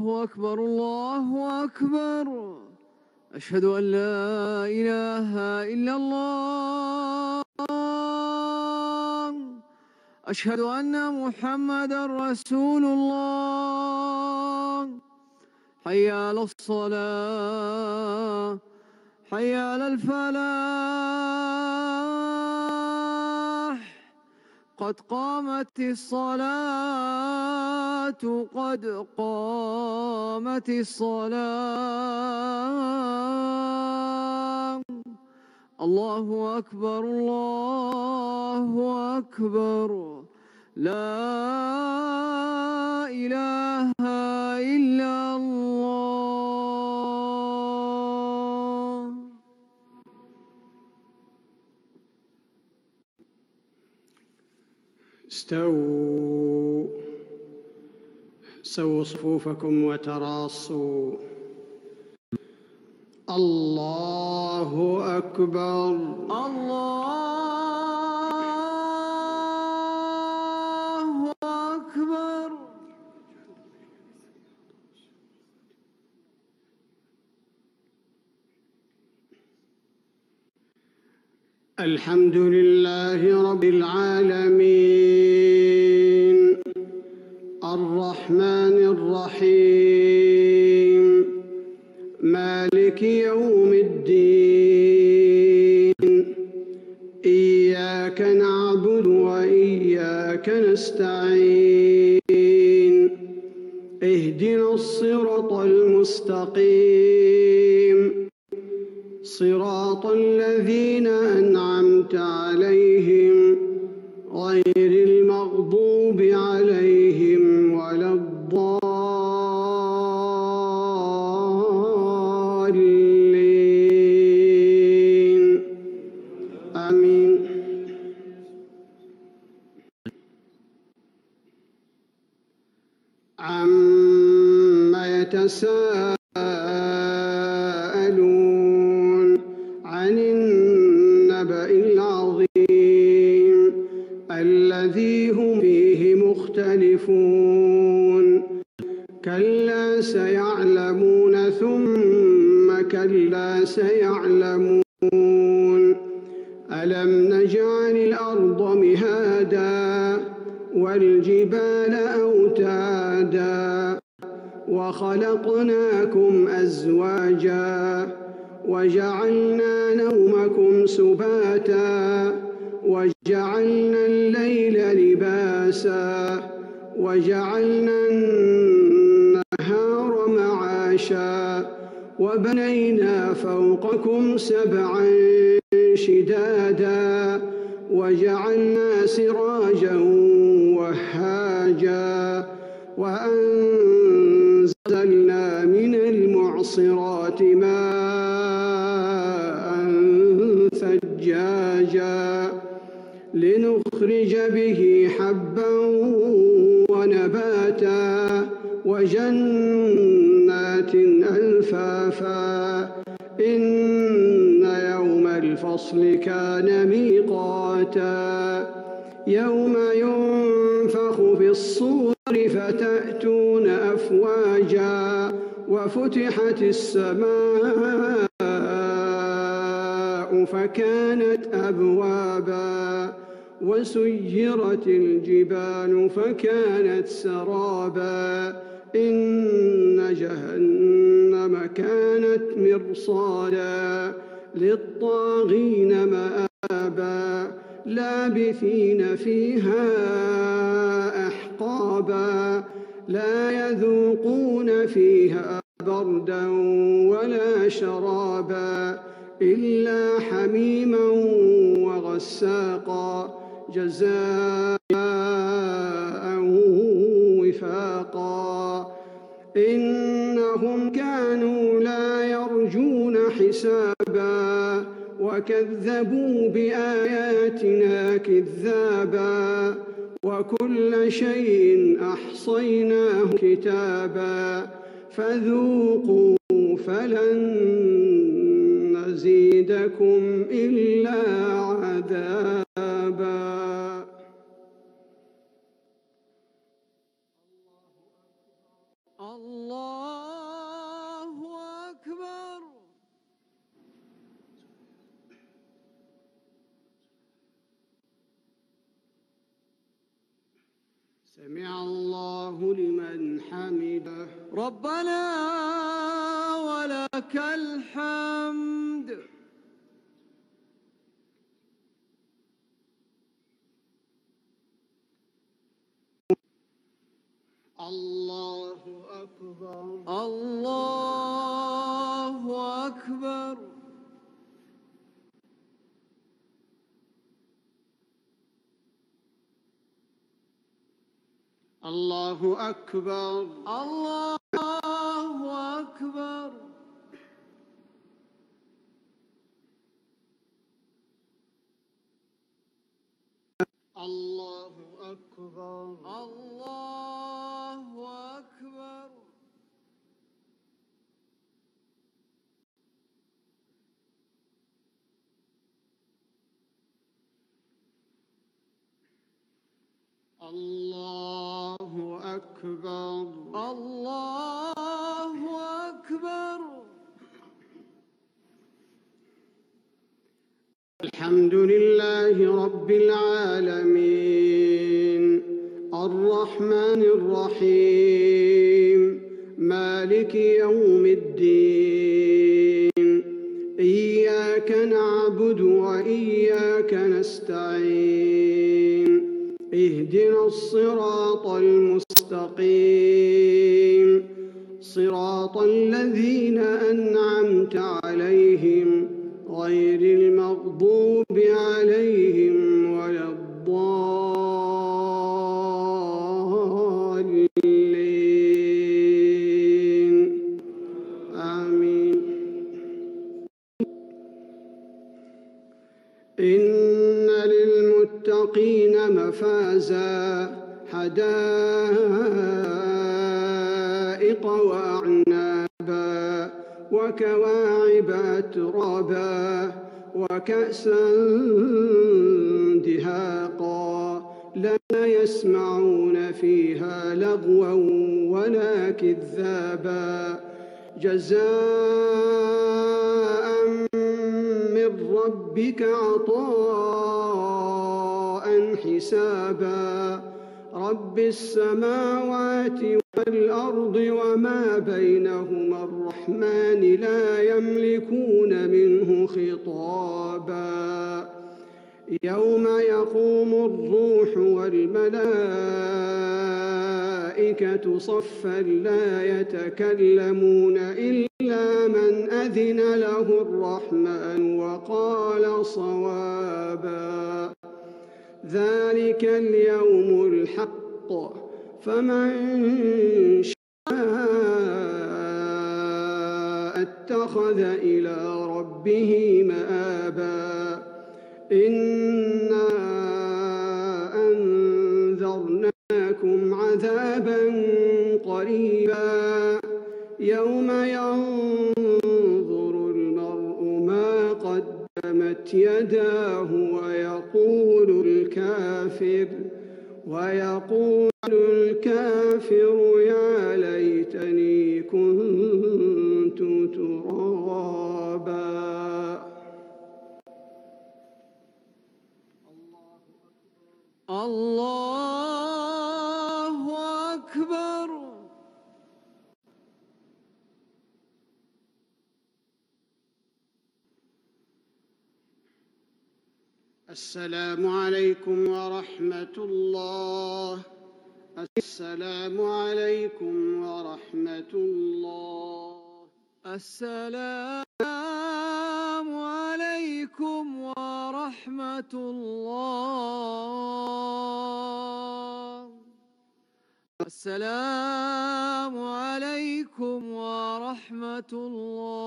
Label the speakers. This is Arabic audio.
Speaker 1: الله أكبر الله أكبر. أشهد أن لا إله إلا الله. أشهد أن محمدًا رسول الله. حي على الصلاة، حي على الفلاح. قد قامت الصلاة، قد قامت الصلاة. الله أكبر الله أكبر. لا إله إلا الله.
Speaker 2: استووا، سووا صفوفكم وتراصوا. الله أكبر.
Speaker 1: الله أكبر.
Speaker 2: الحمد لله رب العالمين، الرحمن الرحيم، مالك يوم الدين. إياك نعبد وإياك نستعين. اهدنا الصراط المستقيم، صراط الذين أنعمت عليهم غير المغضوب عليهم ولا الضالين. آمين. عما يتساءلون عن النبأ العظيم الذي هم فيه مختلفون. كلا سيعلمون ثم كلا سيعلمون. ألم نجعل الأرض مهادا والجبال أوتادا وخلقناكم أزواجا وجعلنا نومكم سباتا وجعلنا الليل لباسا وجعلنا النهار معاشا وبنينا فوقكم سبعا شدادا وجعلنا سراجا وهاجا وأنزلنا من المعصرات ماء ثجاجا لنخرج به حبا ونباتا وجنات ألفافا. إن يوم الفصل كان ميقاتا. يوم ينفخ في الصور فتأتون أفواجا وفتحت السماء فكانت أبوابا وسيرت الجبال فكانت سرابا. إن جهنم كانت مرصادا للطاغين مآبا لابثين فيها أحقابا لا يذوقون فيها بردا ولا شرابا إلا حميما وغساقا جزاء وفاقا. إنهم كانوا لا يرجون حسابا وكذبوا بآياتنا كذابا وكل شيء أحصيناه كتابا فذوقوا فلن نزيدكم إلا عذابا.
Speaker 1: الله
Speaker 2: سمع الله لمن حمده
Speaker 1: ربنا ولك الحمد.
Speaker 2: الله أكبر
Speaker 1: الله أكبر.
Speaker 2: الله أكبر
Speaker 1: الله أكبر.
Speaker 2: الله أكبر
Speaker 1: الله أكبر.
Speaker 2: الله أكبر
Speaker 1: الله أكبر.
Speaker 2: الحمد لله رب العالمين الرحمن الرحيم مالك يوم الدين إياك نعبد وإياك نستعين اهدنا الصراط المستقيم صراط الذين أنعمت عليهم غير المغضوب عليهم ولا الضالين آمين. إن للمتقين مفازا حدائق وأعنابا وكواعب أترابا وكأسا دهاقا لا يسمعون فيها لغوا ولا كذابا جزاء من ربك عطاء حسابا رب السماوات والأرض وما بينهما الرحمن لا يملكون منه خطابا يوم يقوم الروح والملائكة صفا لا يتكلمون إلا من أذن له الرحمن وقال صوابا ذلك اليوم الحق فمن شاء اتخذ إلى ربه مآبا إنا أنذرناكم عذابا قريبا يوم ينظر المرء ما قدمت يداه ويقول الكافر يا ليتني كنت ترابا.
Speaker 1: الله أكبر.
Speaker 2: السلام عليكم ورحمة الله. السلام عليكم ورحمة الله.
Speaker 1: السلام عليكم ورحمة الله. السلام عليكم ورحمة الله.